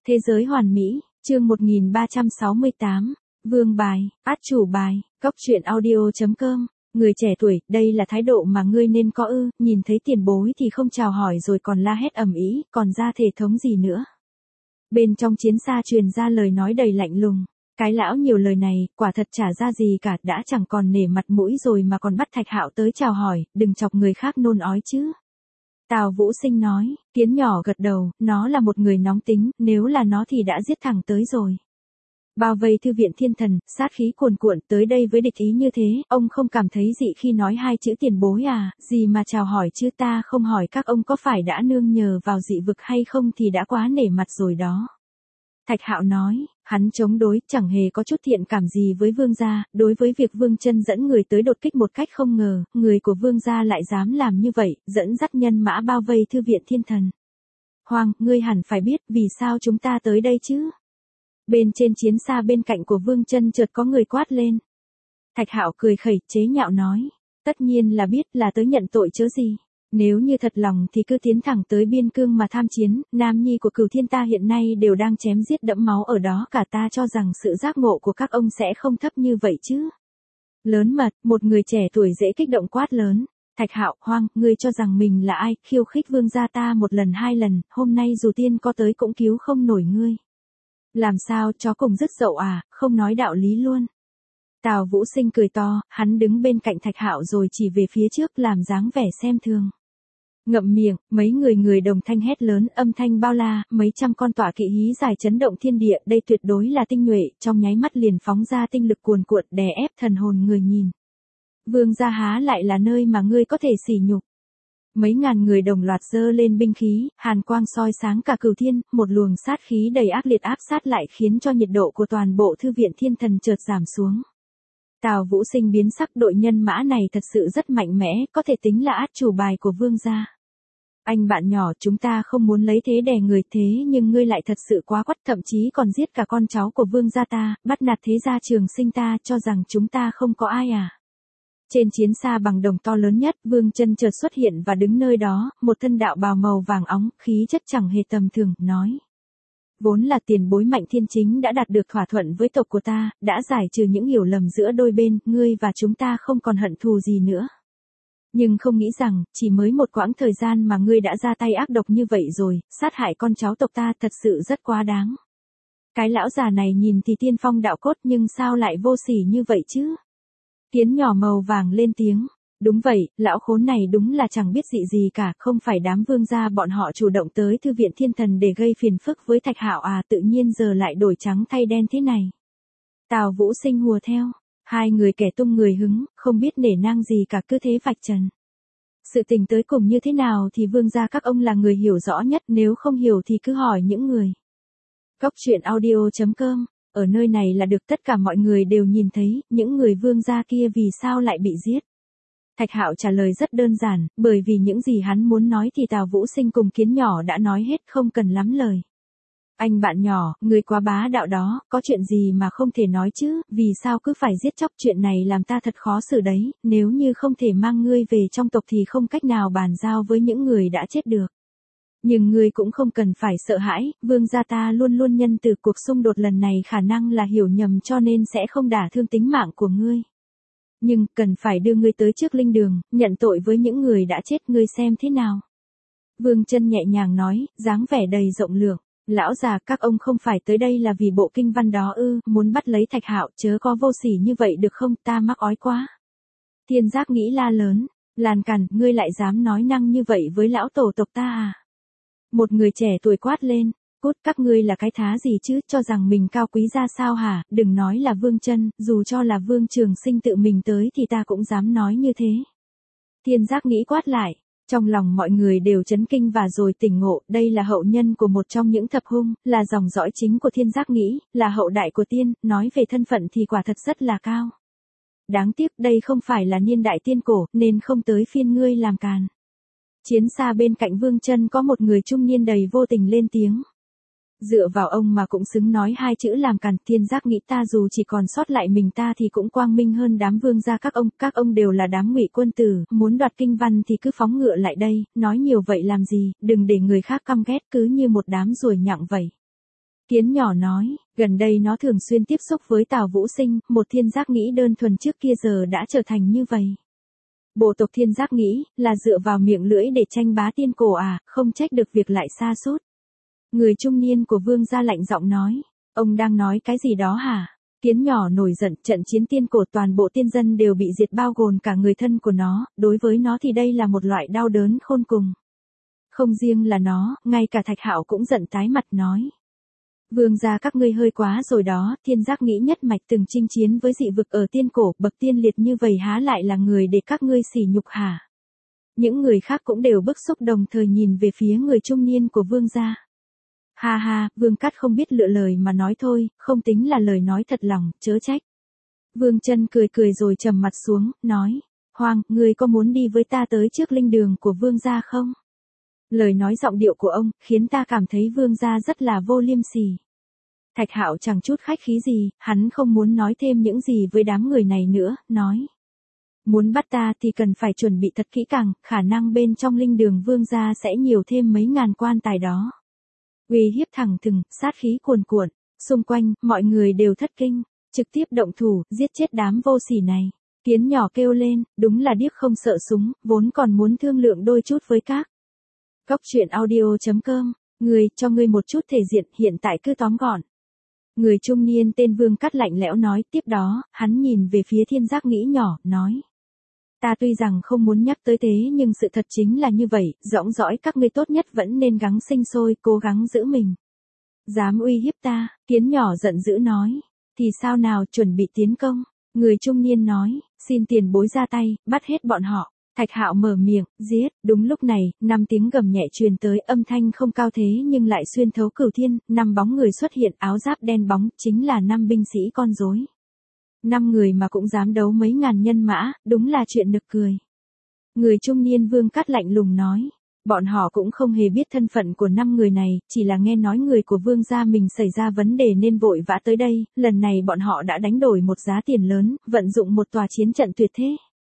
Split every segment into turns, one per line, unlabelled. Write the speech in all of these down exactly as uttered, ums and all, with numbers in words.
Thế giới hoàn mỹ, chương một nghìn ba trăm sáu mươi tám, Vương bài, át chủ bài, Cóc truyện audio chấm com. Người trẻ tuổi, đây là thái độ mà ngươi nên có ư, nhìn thấy tiền bối thì không chào hỏi rồi còn la hét ầm ĩ, còn ra thể thống gì nữa. Bên trong chiến xa truyền ra lời nói đầy lạnh lùng. Cái lão nhiều lời này, quả thật chả ra gì cả, đã chẳng còn nể mặt mũi rồi mà còn bắt Thạch Hạo tới chào hỏi, đừng chọc người khác nôn ói chứ. Tào Vũ Sinh nói, Kiến nhỏ gật đầu, nó là một người nóng tính, nếu là nó thì đã giết thẳng tới rồi. Bao vây thư viện thiên thần, sát khí cuồn cuộn tới đây với địch ý như thế, ông không cảm thấy dị khi nói hai chữ tiền bối à, gì mà chào hỏi chứ, ta không hỏi các ông có phải đã nương nhờ vào dị vực hay không thì đã quá nể mặt rồi đó. Thạch Hạo nói, hắn chống đối, chẳng hề có chút thiện cảm gì với Vương gia, đối với việc Vương Chân dẫn người tới đột kích một cách không ngờ, người của Vương gia lại dám làm như vậy, dẫn dắt nhân mã bao vây thư viện thiên thần. Hoàng, ngươi hẳn phải biết vì sao chúng ta tới đây chứ? Bên trên chiến xa bên cạnh của Vương Chân chợt có người quát lên. Thạch Hạo cười khẩy, chế nhạo nói, tất nhiên là biết, là tới nhận tội chớ gì. Nếu như thật lòng thì cứ tiến thẳng tới biên cương mà tham chiến, nam nhi của Cửu Thiên ta hiện nay đều đang chém giết đẫm máu ở đó, cả ta cho rằng sự giác ngộ của các ông sẽ không thấp như vậy chứ. Lớn mật, một người trẻ tuổi dễ kích động quát lớn. Thạch Hạo, Hoang, ngươi cho rằng mình là ai, khiêu khích Vương gia ta một lần hai lần, hôm nay dù tiên có tới cũng cứu không nổi ngươi. Làm sao, chó cùng dứt dậu à, không nói đạo lý luôn. Tào Vũ Sinh cười to, hắn đứng bên cạnh Thạch Hạo rồi chỉ về phía trước làm dáng vẻ xem thường. Ngậm miệng, mấy người người đồng thanh hét lớn, âm thanh bao la, mấy trăm con tọa kỵ hí dài chấn động thiên địa, đây tuyệt đối là tinh nhuệ, trong nháy mắt liền phóng ra tinh lực cuồn cuộn đè ép thần hồn người nhìn. Vương gia há lại là nơi mà ngươi có thể sỉ nhục. Mấy ngàn người đồng loạt giơ lên binh khí, hàn quang soi sáng cả cửu thiên, một luồng sát khí đầy ác liệt áp sát lại khiến cho nhiệt độ của toàn bộ thư viện thiên thần chợt giảm xuống. Tào Vũ Sinh biến sắc, đội nhân mã này thật sự rất mạnh mẽ, có thể tính là át chủ bài của Vương gia. Anh bạn nhỏ, chúng ta không muốn lấy thế đè người, thế nhưng ngươi lại thật sự quá quắt, thậm chí còn giết cả con cháu của Vương gia ta, bắt nạt thế gia Trường Sinh ta, cho rằng chúng ta không có ai à. Trên chiến xa bằng đồng to lớn nhất, Vương Chân chợt xuất hiện và đứng nơi đó, một thân đạo bào màu vàng óng, khí chất chẳng hề tầm thường, nói. Vốn là tiền bối Mạnh Thiên Chính đã đạt được thỏa thuận với tộc của ta, đã giải trừ những hiểu lầm giữa đôi bên, ngươi và chúng ta không còn hận thù gì nữa. Nhưng không nghĩ rằng, chỉ mới một quãng thời gian mà ngươi đã ra tay ác độc như vậy rồi, sát hại con cháu tộc ta thật sự rất quá đáng. Cái lão già này nhìn thì tiên phong đạo cốt nhưng sao lại vô sỉ như vậy chứ? Kiến nhỏ màu vàng lên tiếng. Đúng vậy, lão khốn này đúng là chẳng biết gì gì cả, không phải đám vương gia bọn họ chủ động tới thư viện thiên thần để gây phiền phức với Thạch Hạo à, tự nhiên giờ lại đổi trắng thay đen thế này. Tào Vũ Sinh hùa theo, hai người kẻ tung người hứng, không biết nể nang gì cả, cứ thế vạch trần. Sự tình tới cùng như thế nào thì vương gia các ông là người hiểu rõ nhất, nếu không hiểu thì cứ hỏi những người. Cóc truyện audio chấm com. Ở nơi này là được tất cả mọi người đều nhìn thấy, những người vương gia kia vì sao lại bị giết. Thạch Hạo trả lời rất đơn giản, bởi vì những gì hắn muốn nói thì Tào Vũ Sinh cùng Kiến nhỏ đã nói hết, không cần lắm lời. Anh bạn nhỏ, người quá bá đạo đó, có chuyện gì mà không thể nói chứ, vì sao cứ phải giết chóc, chuyện này làm ta thật khó xử đấy, nếu như không thể mang ngươi về trong tộc thì không cách nào bàn giao với những người đã chết được. Nhưng ngươi cũng không cần phải sợ hãi, vương gia ta luôn luôn nhân từ, cuộc xung đột lần này khả năng là hiểu nhầm cho nên sẽ không đả thương tính mạng của ngươi. Nhưng, cần phải đưa ngươi tới trước linh đường, nhận tội với những người đã chết, ngươi xem thế nào. Vương Chân nhẹ nhàng nói, dáng vẻ đầy rộng lượng. Lão già, các ông không phải tới đây là vì bộ kinh văn đó ư, muốn bắt lấy Thạch Hạo, chớ có vô sỉ như vậy được không, ta mắc ói quá. Thiên Giác nghĩ la lớn, Lan Cằn, ngươi lại dám nói năng như vậy với lão tổ tộc ta à? Một người trẻ tuổi quát lên, cút, các ngươi là cái thá gì chứ, cho rằng mình cao quý ra sao hả, đừng nói là Vương Chân, dù cho là Vương Trường Sinh tự mình tới thì ta cũng dám nói như thế. Thiên Giác nghĩ quát lại, trong lòng mọi người đều chấn kinh và rồi tỉnh ngộ, đây là hậu nhân của một trong những thập hung, là dòng dõi chính của Thiên Giác nghĩ, là hậu đại của tiên, nói về thân phận thì quả thật rất là cao. Đáng tiếc đây không phải là niên đại tiên cổ, nên không tới phiên ngươi làm càn. Chiến xa bên cạnh Vương Chân có một người trung niên đầy vô tình lên tiếng. Dựa vào ông mà cũng xứng nói hai chữ làm càn, Thiên Giác nghĩ ta dù chỉ còn sót lại mình ta thì cũng quang minh hơn đám vương gia các ông, các ông đều là đám ngụy quân tử, muốn đoạt kinh văn thì cứ phóng ngựa lại đây, nói nhiều vậy làm gì, đừng để người khác căm ghét, cứ như một đám ruồi nhặng vậy. Kiến nhỏ nói, gần đây nó thường xuyên tiếp xúc với Tào Vũ Sinh, một thiên giác nghĩ đơn thuần trước kia giờ đã trở thành như vậy. Bộ tộc thiên giác nghĩ, là dựa vào miệng lưỡi để tranh bá tiên cổ à, không trách được việc lại sa sút. Người trung niên của Vương gia lạnh giọng nói, ông đang nói cái gì đó hả? Kiến nhỏ nổi giận, trận chiến tiên cổ toàn bộ tiên dân đều bị diệt bao gồm cả người thân của nó, đối với nó thì đây là một loại đau đớn khôn cùng. Không riêng là nó, ngay cả Thạch Hạo cũng giận tái mặt nói. Vương gia các ngươi hơi quá rồi đó, thiên giác nghĩ nhất mạch từng chinh chiến với dị vực ở tiên cổ, bậc tiên liệt như vậy há lại là người để các ngươi sỉ nhục hả? Những người khác cũng đều bức xúc đồng thời nhìn về phía người trung niên của vương gia. Ha ha, Vương Cát không biết lựa lời mà nói thôi, không tính là lời nói thật lòng, chớ trách. Vương Chân cười cười rồi trầm mặt xuống, nói, Hoàng, ngươi có muốn đi với ta tới trước linh đường của vương gia không? Lời nói giọng điệu của ông, khiến ta cảm thấy vương gia rất là vô liêm sỉ. Thạch Hạo chẳng chút khách khí gì, hắn không muốn nói thêm những gì với đám người này nữa, nói. Muốn bắt ta thì cần phải chuẩn bị thật kỹ càng, khả năng bên trong linh đường vương gia sẽ nhiều thêm mấy ngàn quan tài đó. Uy hiếp thẳng thừng, sát khí cuồn cuộn, xung quanh, mọi người đều thất kinh, trực tiếp động thủ, giết chết đám vô sỉ này. Kiến nhỏ kêu lên, đúng là điếc không sợ súng, vốn còn muốn thương lượng đôi chút với các. Cóc truyện audio chấm com, người, cho ngươi một chút thể diện, hiện tại cứ tóm gọn. Người trung niên tên Vương Cát lạnh lẽo nói, tiếp đó, hắn nhìn về phía thiên giác nghĩ nhỏ, nói. Ta tuy rằng không muốn nhắc tới thế nhưng sự thật chính là như vậy, dõng dõi các ngươi tốt nhất vẫn nên gắng sinh sôi, cố gắng giữ mình. Dám uy hiếp ta, kiến nhỏ giận dữ nói. Thì sao nào, chuẩn bị tiến công. Người trung niên nói, xin tiền bối ra tay, bắt hết bọn họ. Thạch Hạo mở miệng, giết, đúng lúc này, năm tiếng gầm nhẹ truyền tới, âm thanh không cao thế nhưng lại xuyên thấu cửu thiên, năm bóng người xuất hiện, áo giáp đen bóng, chính là năm binh sĩ con rối. Năm người mà cũng dám đấu mấy ngàn nhân mã, đúng là chuyện nực cười. Người trung niên Vương Cát lạnh lùng nói, bọn họ cũng không hề biết thân phận của năm người này, chỉ là nghe nói người của vương gia mình xảy ra vấn đề nên vội vã tới đây, lần này bọn họ đã đánh đổi một giá tiền lớn, vận dụng một tòa chiến trận tuyệt thế.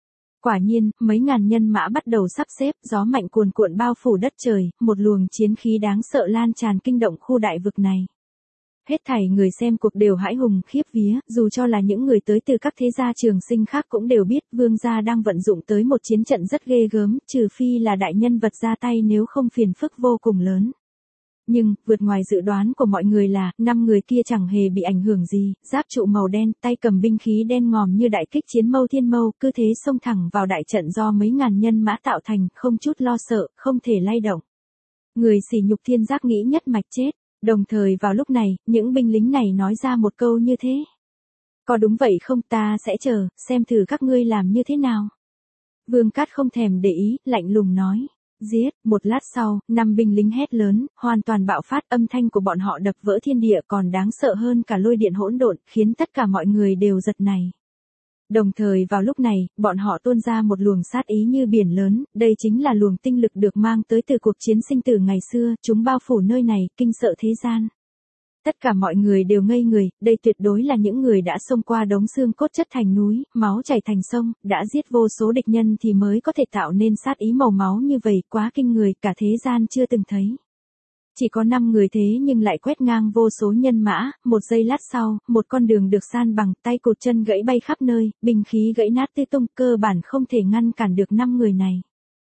Quả nhiên, mấy ngàn nhân mã bắt đầu sắp xếp, gió mạnh cuồn cuộn bao phủ đất trời, một luồng chiến khí đáng sợ lan tràn kinh động khu đại vực này. Hết thảy người xem cuộc đều hãi hùng khiếp vía, dù cho là những người tới từ các thế gia trường sinh khác cũng đều biết vương gia đang vận dụng tới một chiến trận rất ghê gớm, trừ phi là đại nhân vật ra tay nếu không phiền phức vô cùng lớn. Nhưng, vượt ngoài dự đoán của mọi người là, năm người kia chẳng hề bị ảnh hưởng gì, giáp trụ màu đen, tay cầm binh khí đen ngòm như đại kích chiến mâu thiên mâu, cứ thế xông thẳng vào đại trận do mấy ngàn nhân mã tạo thành, không chút lo sợ, không thể lay động. Người sỉ nhục thiên giác nghĩ nhất mạch chết. Đồng thời vào lúc này, những binh lính này nói ra một câu như thế. Có đúng vậy không, ta sẽ chờ, xem thử các ngươi làm như thế nào. Vương Cát không thèm để ý, lạnh lùng nói. Giết, một lát sau, năm binh lính hét lớn, hoàn toàn bạo phát, âm thanh của bọn họ đập vỡ thiên địa còn đáng sợ hơn cả lôi điện hỗn độn, khiến tất cả mọi người đều giật nảy. Đồng thời vào lúc này, bọn họ tuôn ra một luồng sát ý như biển lớn, đây chính là luồng tinh lực được mang tới từ cuộc chiến sinh tử ngày xưa, chúng bao phủ nơi này, kinh sợ thế gian. Tất cả mọi người đều ngây người, đây tuyệt đối là những người đã xông qua đống xương cốt chất thành núi, máu chảy thành sông, đã giết vô số địch nhân thì mới có thể tạo nên sát ý màu máu như vậy, quá kinh người, cả thế gian chưa từng thấy. Chỉ có năm người thế nhưng lại quét ngang vô số nhân mã, một giây lát sau, một con đường được san bằng, tay cụt chân gãy bay khắp nơi, binh khí gãy nát tứ tung, cơ bản không thể ngăn cản được năm người này.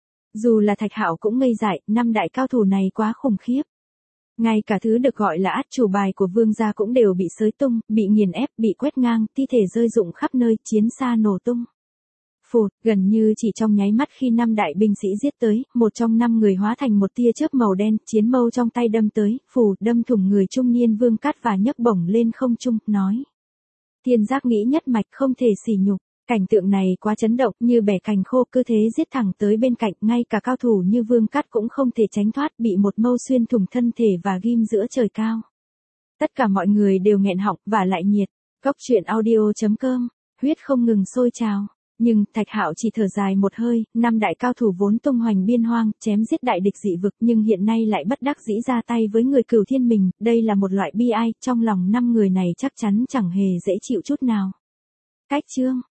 Dù là Thạch Hạo cũng ngây dại, năm đại cao thủ này quá khủng khiếp. Ngay cả thứ được gọi là át chủ bài của vương gia cũng đều bị xới tung, bị nghiền ép, bị quét ngang, thi thể rơi rụng khắp nơi, chiến xa nổ tung. Phụt, gần như chỉ trong nháy mắt khi năm đại binh sĩ giết tới, một trong năm người hóa thành một tia chớp màu đen, chiến mâu trong tay đâm tới, phù, đâm thủng người trung niên Vương Cát và nhấc bổng lên không trung, nói. Thiên giác nghĩ nhất mạch không thể sỉ nhục, cảnh tượng này quá chấn động, như bẻ cành khô, cứ thế giết thẳng tới bên cạnh, ngay cả cao thủ như Vương Cát cũng không thể tránh thoát, bị một mâu xuyên thủng thân thể và ghim giữa trời cao. Tất cả mọi người đều nghẹn họng, và lại nhiệt, cóc truyện audio chấm com, huyết không ngừng sôi trào. Nhưng, Thạch Hạo chỉ thở dài một hơi, năm đại cao thủ vốn tung hoành biên hoang, chém giết đại địch dị vực nhưng hiện nay lại bất đắc dĩ ra tay với người cửu thiên mình, đây là một loại bi ai, trong lòng năm người này chắc chắn chẳng hề dễ chịu chút nào. Cách chương